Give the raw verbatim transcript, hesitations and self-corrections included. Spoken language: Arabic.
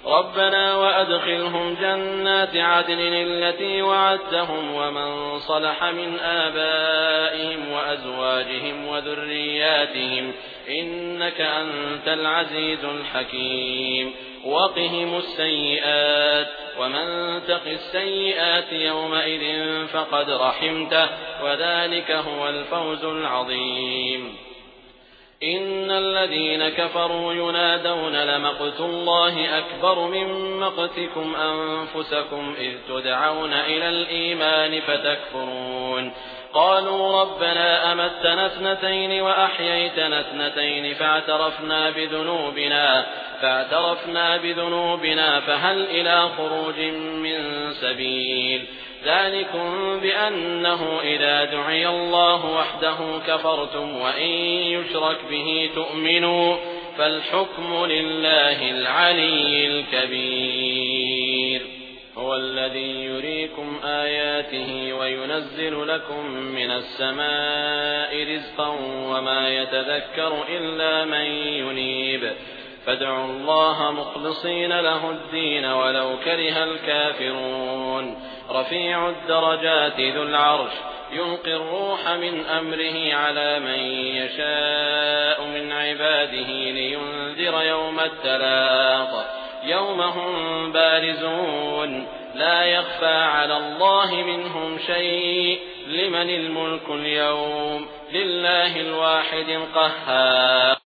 ربنا وأدخلهم جنات عدن التي وعدتهم ومن صلح من آبائهم وأزواجهم وذرياتهم إنك أنت العزيز الحكيم وقهم السيئات ومن تق السيئات يومئذ فقد رحمته وذلك هو الفوز العظيم إن الذين كفروا ينادون لمقت الله أكبر من مقتكم أنفسكم إذ تدعون إلى الإيمان فتكفرون قالوا ربنا أمتنا اثنتين وأحييتنا اثنتين فاعترفنا بذنوبنا فاعترفنا بذنوبنا فهل إلى خروج من سبيل ذلكم بأنه إذا دعي الله وحده كفرتم وإن يشرك به تؤمنوا فالحكم لله العلي الكبير هو الذي يريكم آياته وينزل لكم من السماء رزقا وما يتذكر إلا من ينيب فادعوا الله مخلصين له الدين ولو كره الكافرون رفيع الدرجات ذو العرش يلقي الروح من أمره على من يشاء من عباده لينذر يوم التلاق يوم هم بارزون لا يخفى على الله منهم شيء لمن الملك اليوم لله الواحد القهار